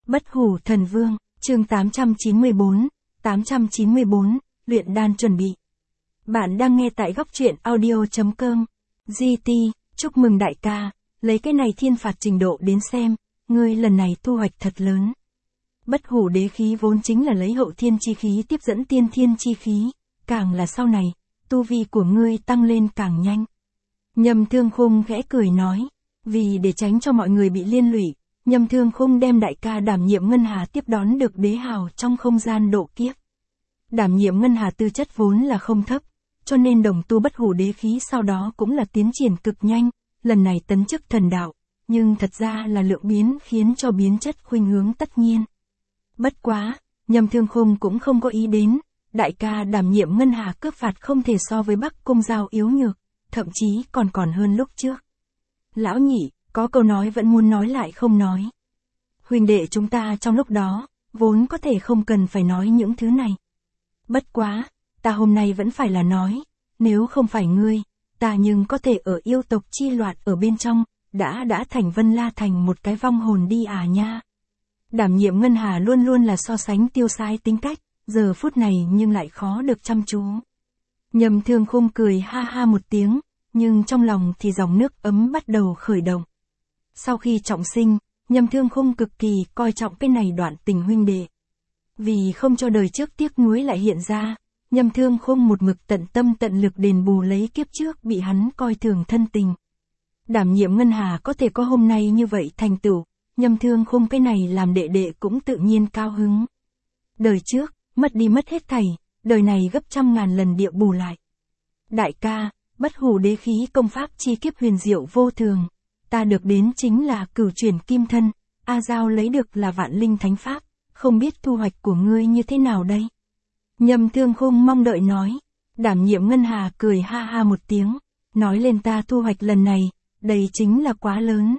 Bất hủ thần vương, chương 894, luyện đan chuẩn bị. Bạn đang nghe tại góc truyện audio.com. GT, chúc mừng đại ca, lấy cái này thiên phạt trình độ đến xem, ngươi lần này thu hoạch thật lớn. Bất hủ đế khí vốn chính là lấy hậu thiên chi khí tiếp dẫn tiên thiên chi khí, càng là sau này, tu vi của ngươi tăng lên càng nhanh. Nhâm Thương Khung khẽ cười nói, vì để tránh cho mọi người bị liên lụy, Nhâm Thương Khung đem đại ca đảm nhiệm ngân hà tiếp đón được đế hào trong không gian độ kiếp. Đảm nhiệm ngân hà tư chất vốn là không thấp, cho nên đồng tu bất hủ đế khí sau đó cũng là tiến triển cực nhanh, lần này tấn chức thần đạo, nhưng thật ra là lượng biến khiến cho biến chất khuynh hướng tất nhiên. Bất quá, Nhâm Thương Khung cũng không có ý đến, đại ca đảm nhiệm ngân hà cướp phạt không thể so với Bắc Cung Giao yếu nhược, thậm chí còn hơn lúc trước. Lão nhị, có câu nói vẫn muốn nói lại không nói. Huynh đệ chúng ta trong lúc đó, vốn có thể không cần phải nói những thứ này. Bất quá, ta hôm nay vẫn phải là nói, nếu không phải ngươi, ta nhưng có thể ở yêu tộc chi loạn ở bên trong, đã thành Vân La thành một cái vong hồn đi à nha. Đảm nhiệm ngân hà luôn luôn là so sánh tiêu sái tính cách, giờ phút này nhưng lại khó được chăm chú. Nhâm Thương Khung cười ha ha một tiếng, nhưng trong lòng thì dòng nước ấm bắt đầu khởi động. Sau khi trọng sinh, Nhâm Thương Khung cực kỳ coi trọng cái này đoạn tình huynh đệ. Vì không cho đời trước tiếc nuối lại hiện ra, Nhâm Thương Khung một mực tận tâm tận lực đền bù lấy kiếp trước bị hắn coi thường thân tình. Đảm nhiệm ngân hà có thể có hôm nay như vậy thành tựu, Nhâm Thương Khung cái này làm đệ đệ cũng tự nhiên cao hứng. Đời trước, mất đi mất hết thảy, đời này gấp trăm ngàn lần địa bù lại. Đại ca, bất hủ đế khí công pháp chi kiếp huyền diệu vô thường, ta được đến chính là cửu chuyển kim thân, A Giao lấy được là vạn linh thánh pháp, không biết thu hoạch của ngươi như thế nào đây? Nhâm Thương Khung mong đợi nói, đảm nhiệm ngân hà cười ha ha một tiếng, nói lên ta thu hoạch lần này, đây chính là quá lớn.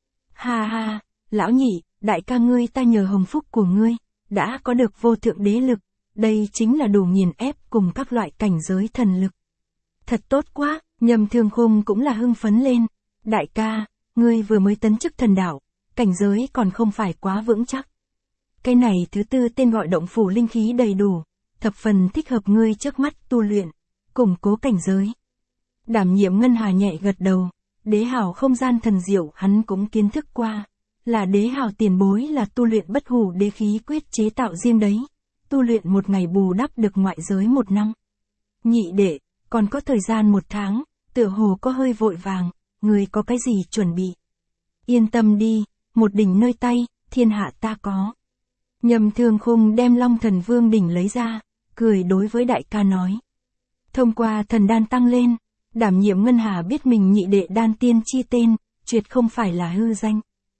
Ha ha, lão nhị, đại ca ngươi ta nhờ hồng phúc của ngươi, đã có được vô thượng đế lực, đây chính là đủ nghiền ép cùng các loại cảnh giới thần lực. Thật tốt quá, Nhâm Thương Khung cũng là hưng phấn lên, đại ca, ngươi vừa mới tấn chức thần đạo, cảnh giới còn không phải quá vững chắc. Cái này thứ tư tên gọi động phủ linh khí đầy đủ, thập phần thích hợp ngươi trước mắt tu luyện, củng cố cảnh giới. Đảm nhiệm ngân hà nhẹ gật đầu, đế hào không gian thần diệu hắn cũng kiến thức qua, là đế hào tiền bối là tu luyện bất hủ đế khí quyết chế tạo riêng đấy, tu luyện một ngày bù đắp được ngoại giới một năm. Nhị đệ, còn có thời gian một tháng, tựa hồ có hơi vội vàng, người có cái gì chuẩn bị? Yên tâm đi, một đỉnh nơi tay, thiên hạ ta có. Nhâm Thương Khung đem Long Thần Vương đỉnh lấy ra, cười đối với đại ca nói. Thông qua thần đan tăng lên, đảm nhiệm ngân hà biết mình nhị đệ đan tiên chi tên, tuyệt không phải là hư danh.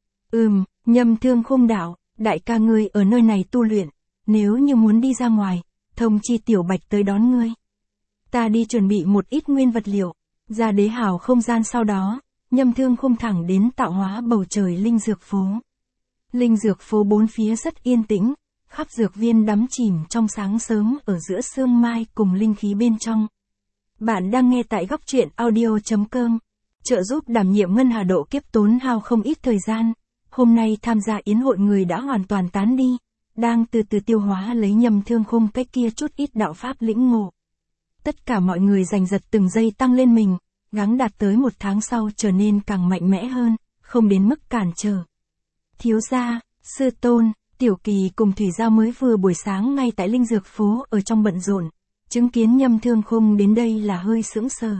Nhâm Thương Khung đạo, đại ca ngươi ở nơi này tu luyện, nếu như muốn đi ra ngoài, thông chi Tiểu Bạch tới đón ngươi. Ta đi chuẩn bị một ít nguyên vật liệu, ra đế hào không gian sau đó, Nhâm Thương Khung thẳng đến tạo hóa bầu trời linh dược phố. Linh dược phố bốn phía rất yên tĩnh, khắp dược viên đắm chìm trong sáng sớm ở giữa sương mai cùng linh khí bên trong. Bạn đang nghe tại góc truyện audio.com. Trợ giúp đảm nhiệm ngân hà độ kiếp tốn hao không ít thời gian. Hôm nay tham gia yến hội người đã hoàn toàn tán đi, đang từ từ tiêu hóa lấy Nhâm Thương Khung cái kia chút ít đạo pháp lĩnh ngộ. Tất cả mọi người giành giật từng giây tăng lên mình, gắng đạt tới một tháng sau trở nên càng mạnh mẽ hơn, không đến mức cản trở. Thiếu gia, sư tôn, Tiểu Kỳ cùng Thủy Giao mới vừa buổi sáng ngay tại linh dược phố ở trong bận rộn, chứng kiến Nhâm Thương Khung đến đây là hơi sững sờ.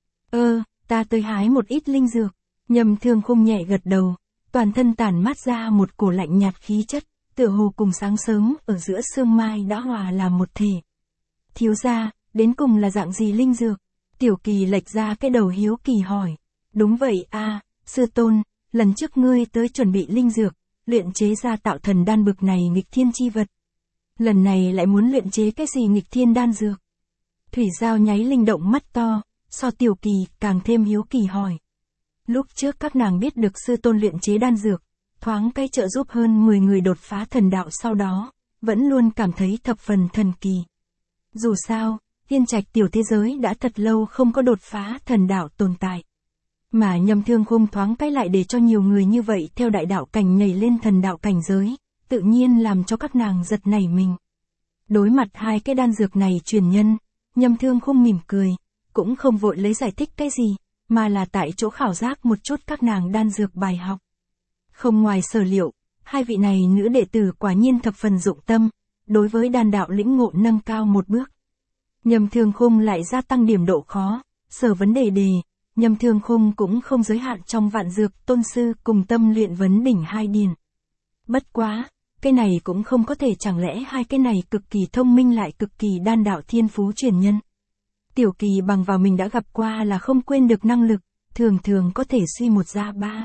Ta tới hái một ít linh dược. Nhâm Thương Khung nhẹ gật đầu, toàn thân tản mát ra một cổ lạnh nhạt khí chất, tựa hồ cùng sáng sớm ở giữa sương mai đã hòa làm một thể. Thiếu gia, đến cùng là dạng gì linh dược? Tiểu Kỳ lệch ra cái đầu hiếu kỳ hỏi. Đúng vậy a, sư tôn, lần trước ngươi tới chuẩn bị linh dược, luyện chế ra tạo thần đan bực này nghịch thiên chi vật. Lần này lại muốn luyện chế cái gì nghịch thiên đan dược? Thủy Giao nháy linh động mắt to, so Tiểu Kỳ càng thêm hiếu kỳ hỏi. Lúc trước các nàng biết được sư tôn luyện chế đan dược, thoáng cái trợ giúp hơn 10 người đột phá thần đạo sau đó, vẫn luôn cảm thấy thập phần thần kỳ. Dù sao, Yên Trạch tiểu thế giới đã thật lâu không có đột phá thần đạo tồn tại. Mà Nhâm Thương Khung thoáng cái lại để cho nhiều người như vậy theo đại đạo cảnh nhảy lên thần đạo cảnh giới, tự nhiên làm cho các nàng giật nảy mình. Đối mặt hai cái đan dược này truyền nhân, Nhâm Thương Khung mỉm cười, cũng không vội lấy giải thích cái gì, mà là tại chỗ khảo giác một chút các nàng đan dược bài học. Không ngoài sở liệu, hai vị này nữ đệ tử quả nhiên thập phần dụng tâm, đối với đan đạo lĩnh ngộ nâng cao một bước. Nhâm Thương Khung lại gia tăng điểm độ khó, sở vấn đề, Nhâm Thương Khung cũng không giới hạn trong Vạn Dược Tôn Sư cùng Tâm Luyện Vấn Đỉnh hai điền. Bất quá, cái này cũng không có thể, chẳng lẽ hai cái này cực kỳ thông minh lại cực kỳ đan đạo thiên phú truyền nhân. Tiểu Kỳ bằng vào mình đã gặp qua là không quên được năng lực, thường thường có thể suy một ra ba.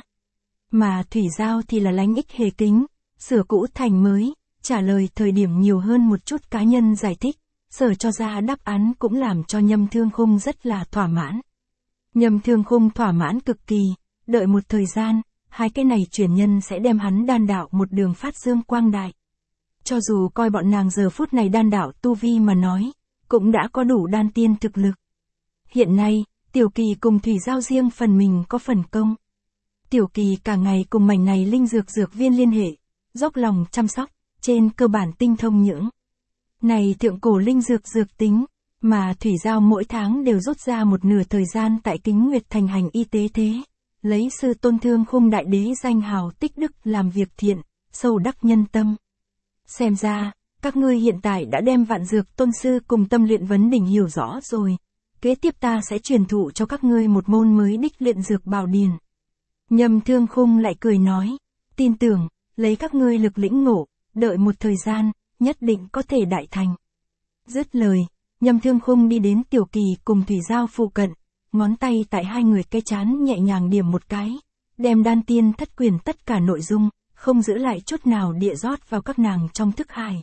Mà Thủy Giao thì là lánh ích hề kính, sửa cũ thành mới, trả lời thời điểm nhiều hơn một chút cá nhân giải thích, sở cho ra đáp án cũng làm cho Nhâm Thương Khung rất là thỏa mãn. Nhâm Thương Khung thỏa mãn cực kỳ, đợi một thời gian, hai cái này truyền nhân sẽ đem hắn đan đạo một đường phát dương quang đại. Cho dù coi bọn nàng giờ phút này đan đạo tu vi mà nói, cũng đã có đủ đan tiên thực lực. Hiện nay, Tiểu Kỳ cùng Thủy Giao riêng phần mình có phần công. Tiểu Kỳ cả ngày cùng mảnh này linh dược dược viên liên hệ, dốc lòng chăm sóc, trên cơ bản tinh thông những này thượng cổ linh dược dược tính, mà Thủy Giao mỗi tháng đều rút ra một nửa thời gian tại Kính Nguyệt Thành hành y tế thế, lấy sư tôn Thương Khung đại đế danh hào tích đức làm việc thiện, sâu đắc nhân tâm. Xem ra, các ngươi hiện tại đã đem Vạn Dược Tôn Sư cùng Tâm Luyện Vấn Đỉnh hiểu rõ rồi, kế tiếp ta sẽ truyền thụ cho các ngươi một môn mới đích luyện dược bảo điển. Nhâm Thương Khung lại cười nói, tin tưởng, lấy các ngươi lực lĩnh ngộ, đợi một thời gian, nhất định có thể đại thành. Dứt lời, Nhâm Thương Khung đi đến Tiểu Kỳ cùng Thủy Giao phụ cận, ngón tay tại hai người cái trán nhẹ nhàng điểm một cái, đem đan tiên thất quyền tất cả nội dung, không giữ lại chút nào địa rót vào các nàng trong thức hải.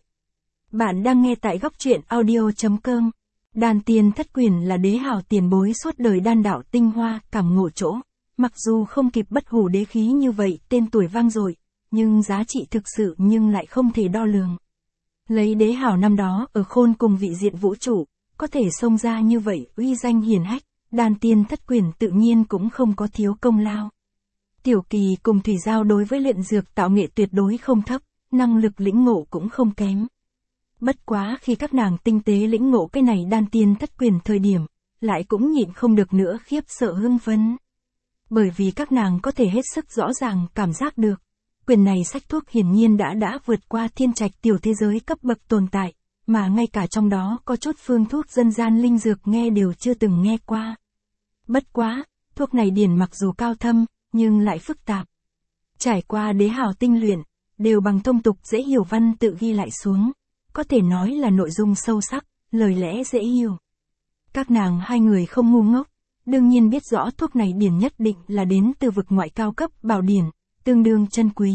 Bạn đang nghe tại góc truyện audio.com. Đan tiên thất quyền là đế hào tiền bối suốt đời đan đạo tinh hoa cảm ngộ chỗ, mặc dù không kịp Bất Hủ đế khí như vậy tên tuổi vang dội, nhưng giá trị thực sự nhưng lại không thể đo lường. Lấy đế hào năm đó ở khôn cùng vị diện vũ trụ, có thể xông ra như vậy uy danh hiển hách, đan tiên thất quyền tự nhiên cũng không có thiếu công lao. Tiểu Kỳ cùng Thủy Giao đối với luyện dược tạo nghệ tuyệt đối không thấp, năng lực lĩnh ngộ cũng không kém. Bất quá khi các nàng tinh tế lĩnh ngộ cái này đan tiên thất quyền thời điểm, lại cũng nhịn không được nữa khiếp sợ hưng phấn. Bởi vì các nàng có thể hết sức rõ ràng cảm giác được, quyền này sách thuốc hiển nhiên đã vượt qua thiên trạch tiểu thế giới cấp bậc tồn tại, mà ngay cả trong đó có chút phương thuốc dân gian linh dược nghe đều chưa từng nghe qua. Bất quá, thuốc này điển mặc dù cao thâm, nhưng lại phức tạp. Trải qua đế hào tinh luyện, đều bằng thông tục dễ hiểu văn tự ghi lại xuống, có thể nói là nội dung sâu sắc, lời lẽ dễ hiểu. Các nàng hai người không ngu ngốc, đương nhiên biết rõ thuốc này điển nhất định là đến từ vực ngoại cao cấp bảo điển, tương đương chân quý.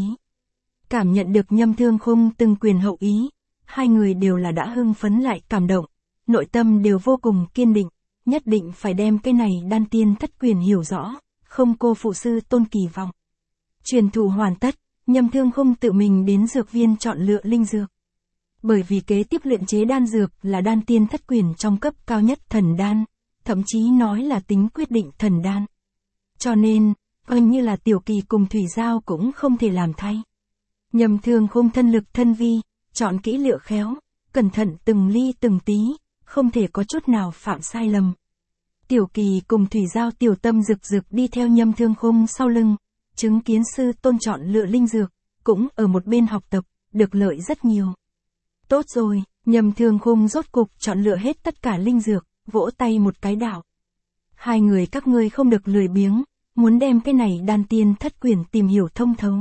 Cảm nhận được Nhâm Thương Khung từng quyền hậu ý, hai người đều là đã hưng phấn lại cảm động, nội tâm đều vô cùng kiên định, nhất định phải đem cái này đan tiên thất quyền hiểu rõ, không cô phụ sư tôn kỳ vọng. Truyền thụ hoàn tất, Nhâm Thương Khung tự mình đến dược viên chọn lựa linh dược. Bởi vì kế tiếp luyện chế đan dược là đan tiên thất quyền trong cấp cao nhất thần đan, thậm chí nói là tính quyết định thần đan. Cho nên, gần như là Tiểu Kỳ cùng Thủy Giao cũng không thể làm thay. Nhâm Thương Khung thân lực thân vi, chọn kỹ lựa khéo, cẩn thận từng ly từng tí, không thể có chút nào phạm sai lầm. Tiểu Kỳ cùng Thủy Giao tiểu tâm rực rực đi theo Nhâm Thương Khung sau lưng, chứng kiến sư tôn chọn lựa linh dược, cũng ở một bên học tập, được lợi rất nhiều. Tốt rồi, Nhâm Thương Khung rốt cục chọn lựa hết tất cả linh dược, vỗ tay một cái đạo. Hai người các ngươi không được lười biếng, muốn đem cái này đan tiên thất quyền tìm hiểu thông thấu.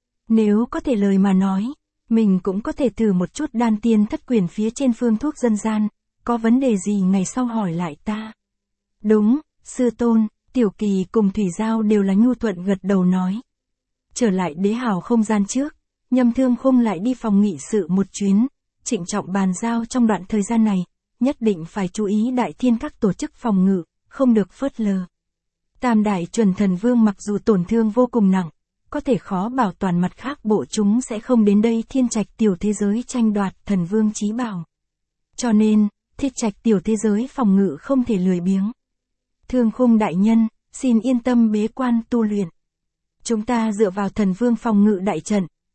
Nếu có thể lời mà nói, mình cũng có thể thử một chút đan tiên thất quyền phía trên phương thuốc dân gian, có vấn đề gì ngày sau hỏi lại ta. Đúng, sư tôn, Tiểu Kỳ cùng Thủy Giao đều là nhu thuận gật đầu nói. Trở lại đế hào không gian trước, Nhâm Thương Khung lại đi phòng nghị sự một chuyến, trịnh trọng bàn giao trong đoạn thời gian này, nhất định phải chú ý đại thiên các tổ chức phòng ngự, không được phớt lờ. Tam đại chuẩn thần vương mặc dù tổn thương vô cùng nặng, có thể khó bảo toàn mặt khác bộ chúng sẽ không đến đây thiên trạch tiểu thế giới tranh đoạt thần vương chí bảo. Cho nên, thiên trạch tiểu thế giới phòng ngự không thể lười biếng. Thương Khung đại nhân, xin yên tâm bế quan tu luyện. Chúng ta dựa vào thần vương phòng ngự đại trận,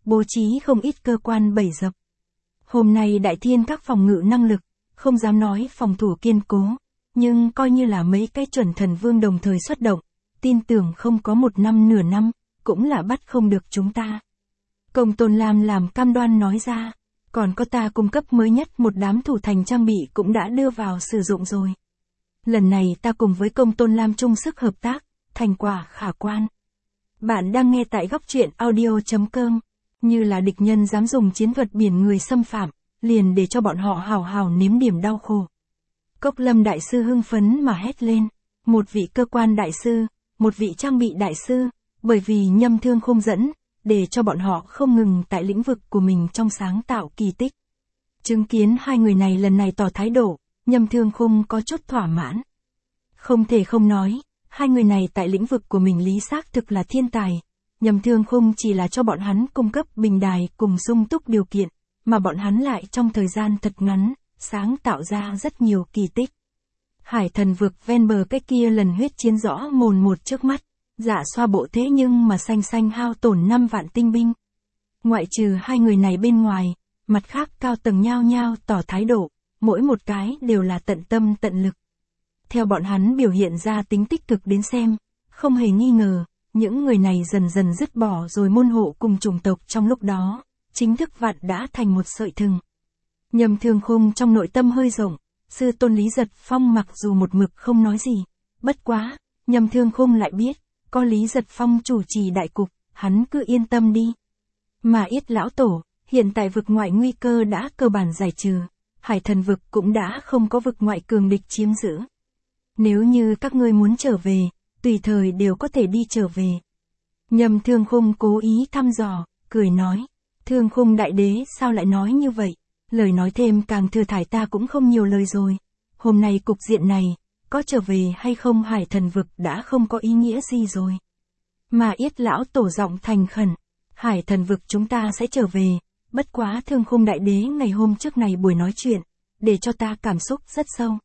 bố trí không ít cơ quan bẫy dập. Hôm nay Đại Thiên các phòng ngự năng lực, không dám nói phòng thủ kiên cố, nhưng coi như là mấy cái chuẩn thần vương đồng thời xuất động, tin tưởng không có một năm nửa năm, cũng là bắt không được chúng ta. Công Tôn Lam làm cam đoan nói ra, còn có ta cung cấp mới nhất một đám thủ thành trang bị cũng đã đưa vào sử dụng rồi. Lần này ta cùng với Công Tôn Lam chung sức hợp tác, thành quả khả quan. Bạn đang nghe tại góc truyện audio.com, như là địch nhân dám dùng chiến thuật biển người xâm phạm, liền để cho bọn họ hào hào nếm điểm đau khổ. Cốc Lâm đại sư hưng phấn mà hét lên, một vị cơ quan đại sư, một vị trang bị đại sư, bởi vì Nhâm Thương Khung dẫn, để cho bọn họ không ngừng tại lĩnh vực của mình trong sáng tạo kỳ tích. Chứng kiến hai người này lần này tỏ thái độ, Nhâm Thương Khung có chút thỏa mãn. Không thể không nói, hai người này tại lĩnh vực của mình lý xác thực là thiên tài. Nhâm Thương Khung chỉ là cho bọn hắn cung cấp bình đài cùng sung túc điều kiện, mà bọn hắn lại trong thời gian thật ngắn, sáng tạo ra rất nhiều kỳ tích. Hải thần vực ven bờ cái kia lần huyết chiến rõ mồn một trước mắt, Dạ Xoa bộ thế nhưng mà xanh xanh hao tổn 5 vạn tinh binh. Ngoại trừ hai người này bên ngoài, mặt khác cao tầng nhao nhao tỏ thái độ, mỗi một cái đều là tận tâm tận lực. Theo bọn hắn biểu hiện ra tính tích cực đến xem, không hề nghi ngờ, những người này dần dần dứt bỏ rồi môn hộ cùng chủng tộc trong lúc đó, chính thức vạn đã thành một sợi thừng. Nhâm Thương Khung trong nội tâm hơi rộng, sư tôn Lý Giật Phong mặc dù một mực không nói gì, bất quá, Nhâm Thương Khung lại biết, có Lý Giật Phong chủ trì đại cục, hắn cứ yên tâm đi. Mà Yết lão tổ, hiện tại vực ngoại nguy cơ đã cơ bản giải trừ, Hải thần vực cũng đã không có vực ngoại cường địch chiếm giữ. Nếu như các ngươi muốn trở về, tùy thời đều có thể đi trở về. Nhâm Thương Khung cố ý thăm dò, cười nói, Thương Khung đại đế sao lại nói như vậy, lời nói thêm càng thừa thải ta cũng không nhiều lời rồi. Hôm nay cục diện này, có trở về hay không Hải thần vực đã không có ý nghĩa gì rồi. Mà Yết lão tổ giọng thành khẩn, Hải thần vực chúng ta sẽ trở về, bất quá Thương Khung đại đế ngày hôm trước này buổi nói chuyện, để cho ta cảm xúc rất sâu.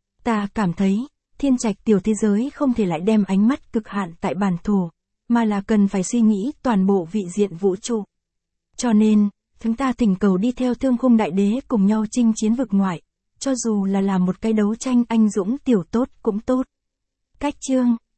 Ta cảm thấy, thiên trạch tiểu thế giới không thể lại đem ánh mắt cực hạn tại bản thổ, mà là cần phải suy nghĩ toàn bộ vị diện vũ trụ. Cho nên, chúng ta thỉnh cầu đi theo Thương Khung đại đế cùng nhau chinh chiến vực ngoại, cho dù là làm một cái đấu tranh anh dũng tiểu tốt cũng tốt. Cách chương